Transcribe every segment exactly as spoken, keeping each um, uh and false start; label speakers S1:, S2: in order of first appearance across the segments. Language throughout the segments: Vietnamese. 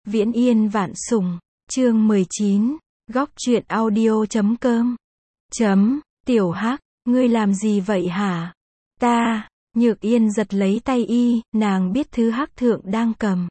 S1: Viễn Yên Vạn Sủng, chương mười chín, góc truyện audio chấm com. Chấm, Tiểu Hắc, ngươi làm gì vậy hả? Ta, Nhược Yên giật lấy tay y, nàng biết thứ Hắc thượng đang cầm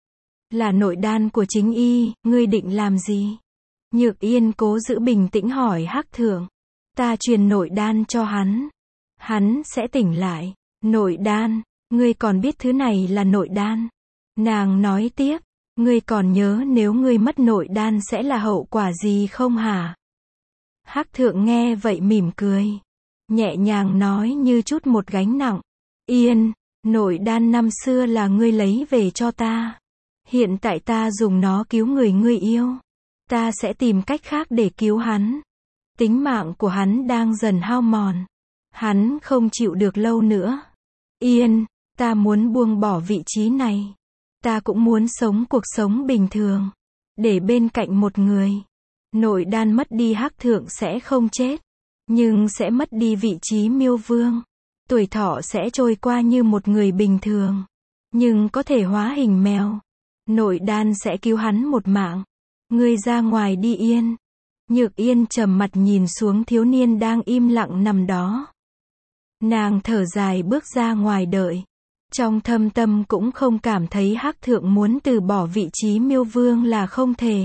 S1: là nội đan của chính y, ngươi định làm gì? Nhược Yên cố giữ bình tĩnh hỏi Hắc thượng. Ta truyền nội đan cho hắn. Hắn sẽ tỉnh lại. Nội đan, ngươi còn biết thứ này là nội đan. Nàng nói tiếp, ngươi còn nhớ nếu ngươi mất nội đan sẽ là hậu quả gì không hả? Hắc thượng nghe vậy mỉm cười. Nhẹ nhàng nói như chút một gánh nặng. Yên, nội đan năm xưa là ngươi lấy về cho ta. Hiện tại ta dùng nó cứu người ngươi yêu. Ta sẽ tìm cách khác để cứu hắn. Tính mạng của hắn đang dần hao mòn. Hắn không chịu được lâu nữa. Yên, ta muốn buông bỏ vị trí này. Ta cũng muốn sống cuộc sống bình thường. Để bên cạnh một người. Nội đan mất đi Hắc thượng sẽ không chết. Nhưng sẽ mất đi vị trí miêu vương. Tuổi thọ sẽ trôi qua như một người bình thường. Nhưng có thể hóa hình mèo. Nội đan sẽ cứu hắn một mạng. Ngươi ra ngoài đi Yên. Nhược Yên trầm mặt nhìn xuống thiếu niên đang im lặng nằm đó. Nàng thở dài bước ra ngoài đợi. Trong thâm tâm cũng không cảm thấy Hắc thượng muốn từ bỏ vị trí miêu vương là không thể.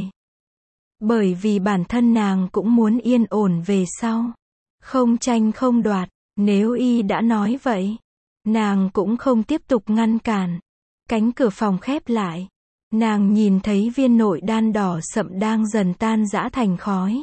S1: Bởi vì bản thân nàng cũng muốn yên ổn về sau. Không tranh không đoạt, nếu y đã nói vậy. Nàng cũng không tiếp tục ngăn cản. Cánh cửa phòng khép lại. Nàng nhìn thấy viên nội đan đỏ sậm đang dần tan rã thành khói.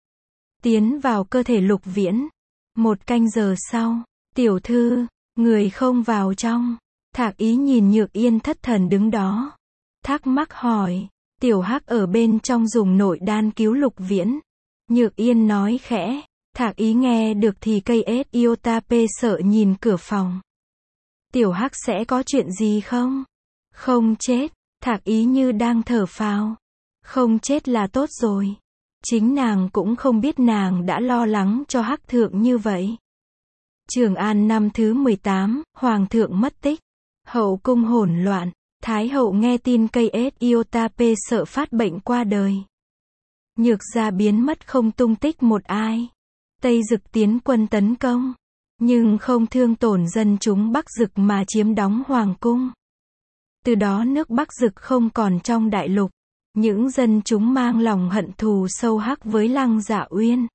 S1: Tiến vào cơ thể Lục Viễn. Một canh giờ sau, tiểu thư, người không vào trong. Thạc Ý nhìn Nhược Yên thất thần đứng đó. Thắc mắc hỏi, tiểu Hắc ở bên trong dùng nội đan cứu Lục Viễn. Nhược Yên nói khẽ, Thạc Ý nghe được thì cây ết Iotape sợ nhìn cửa phòng. Tiểu Hắc sẽ có chuyện gì không? Không chết. Thạc Ý như đang thở phào. Không chết là tốt rồi. Chính nàng cũng không biết nàng đã lo lắng cho Hắc thượng như vậy. Trường An năm thứ mười tám, Hoàng thượng mất tích. Hậu cung hỗn loạn. Thái hậu nghe tin cây ết Iotape sợ phát bệnh qua đời. Nhược gia biến mất không tung tích một ai. Tây Dực tiến quân tấn công. Nhưng không thương tổn dân chúng Bắc Dực mà chiếm đóng Hoàng cung. Từ đó nước Bắc Dực không còn trong đại lục. Những dân chúng mang lòng hận thù sâu hắc với Lăng Dạ Uyên.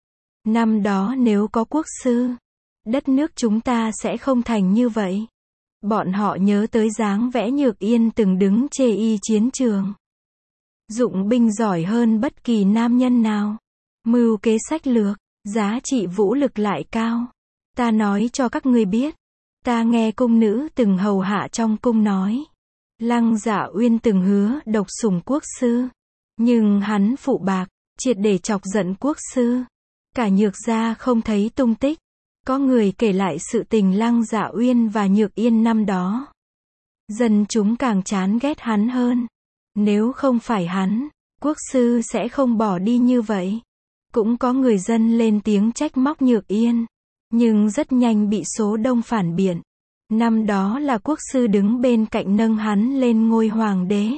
S1: Năm đó nếu có quốc sư, đất nước chúng ta sẽ không thành như vậy. Bọn họ nhớ tới dáng vẻ Nhược Yên từng đứng chê y chiến trường. Dụng binh giỏi hơn bất kỳ nam nhân nào. Mưu kế sách lược, giá trị vũ lực lại cao. Ta nói cho các ngươi biết. Ta nghe cung nữ từng hầu hạ trong cung nói. Lăng Dạ Uyên từng hứa độc sủng quốc sư. Nhưng hắn phụ bạc, triệt để chọc giận quốc sư. Cả Nhược gia không thấy tung tích. Có người kể lại sự tình Lăng Dạ Uyên và Nhược Yên năm đó. Dân chúng càng chán ghét hắn hơn. Nếu không phải hắn, quốc sư sẽ không bỏ đi như vậy. Cũng có người dân lên tiếng trách móc Nhược Yên. Nhưng rất nhanh bị số đông phản biện. Năm đó là quốc sư đứng bên cạnh nâng hắn lên ngôi hoàng đế.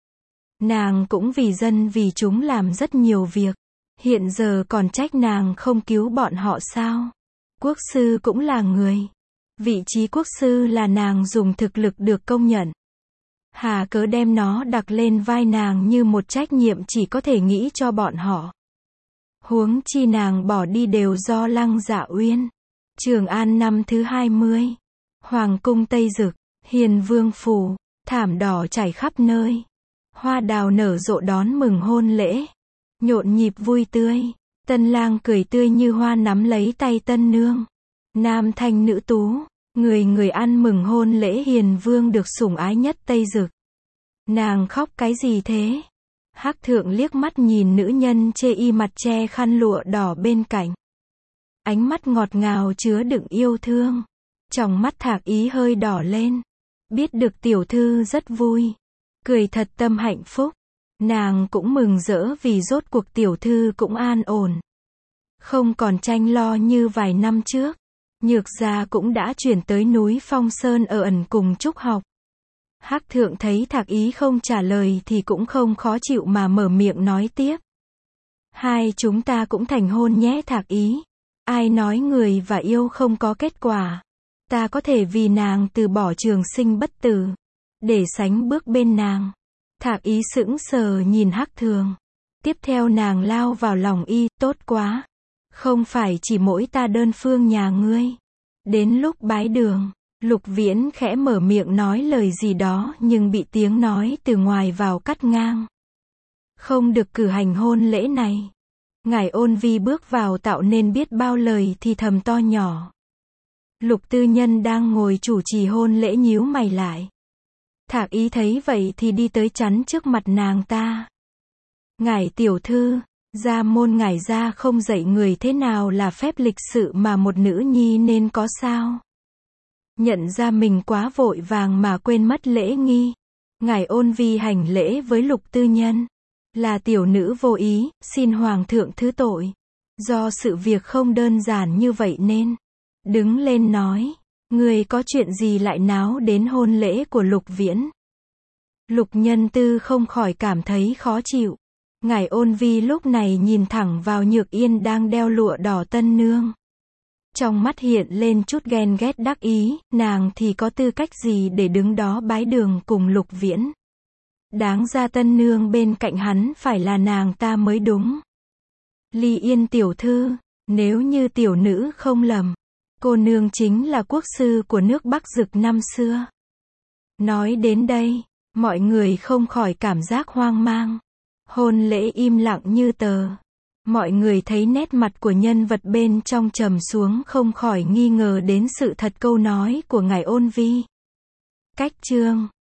S1: Nàng cũng vì dân vì chúng làm rất nhiều việc. Hiện giờ còn trách nàng không cứu bọn họ sao? Quốc sư cũng là người. Vị trí quốc sư là nàng dùng thực lực được công nhận. Hà cớ đem nó đặt lên vai nàng như một trách nhiệm chỉ có thể nghĩ cho bọn họ. Huống chi nàng bỏ đi đều do Lăng Dạ Uyên. Trường An năm thứ hai mươi. Hoàng cung Tây Dực, Hiền Vương phủ, thảm đỏ trải khắp nơi. Hoa đào nở rộ đón mừng hôn lễ. Nhộn nhịp vui tươi. Tân lang cười tươi như hoa nắm lấy tay tân nương. Nam thanh nữ tú, người người ăn mừng hôn lễ Hiền Vương được sủng ái nhất Tây Dực. Nàng khóc cái gì thế? Hắc thượng liếc mắt nhìn nữ nhân chê y mặt che khăn lụa đỏ bên cạnh. Ánh mắt ngọt ngào chứa đựng yêu thương. Trong mắt Thạc Ý hơi đỏ lên. Biết được tiểu thư rất vui. Cười thật tâm hạnh phúc. Nàng cũng mừng rỡ vì rốt cuộc tiểu thư cũng an ổn. Không còn tranh lo như vài năm trước. Nhược gia cũng đã chuyển tới núi Phong Sơn ở ẩn cùng Trúc học. Hắc thượng thấy Thạc Ý không trả lời thì cũng không khó chịu mà mở miệng nói tiếp. Hai chúng ta cũng thành hôn nhé Thạc Ý. Ai nói người và yêu không có kết quả. Ta có thể vì nàng từ bỏ trường sinh bất tử. Để sánh bước bên nàng. Thạc Ý sững sờ nhìn Hắc Thường. Tiếp theo nàng lao vào lòng y, tốt quá. Không phải chỉ mỗi ta đơn phương nhà ngươi. Đến lúc bái đường, Lục Viễn khẽ mở miệng nói lời gì đó nhưng bị tiếng nói từ ngoài vào cắt ngang. Không được cử hành hôn lễ này. Ngải Ôn Vi bước vào tạo nên biết bao lời thì thầm to nhỏ. Lục Tư Nhân đang ngồi chủ trì hôn lễ nhíu mày lại. Thạc Ý thấy vậy thì đi tới chắn trước mặt nàng ta. Ngải tiểu thư, gia môn ngải gia không dạy người thế nào là phép lịch sự mà một nữ nhi nên có sao? Nhận ra mình quá vội vàng mà quên mất lễ nghi. Ngải Ôn Vi hành lễ với Lục Tư Nhân. Là tiểu nữ vô ý, xin hoàng thượng thứ tội. Do sự việc không đơn giản như vậy nên. Đứng lên nói. Người có chuyện gì lại náo đến hôn lễ của Lục Viễn? Lục Nhân Tư không khỏi cảm thấy khó chịu. Ngải Ôn Vi lúc này nhìn thẳng vào Nhược Yên đang đeo lụa đỏ tân nương. Trong mắt hiện lên chút ghen ghét đắc ý, nàng thì có tư cách gì để đứng đó bái đường cùng Lục Viễn. Đáng ra tân nương bên cạnh hắn phải là nàng ta mới đúng. Ly Yên tiểu thư, nếu như tiểu nữ không lầm, cô nương chính là quốc sư của nước Bắc Dực năm xưa. Nói đến đây, mọi người không khỏi cảm giác hoang mang. Hôn lễ im lặng như tờ. Mọi người thấy nét mặt của nhân vật bên trong trầm xuống không khỏi nghi ngờ đến sự thật câu nói của Ngải Ôn Vi. Cách chương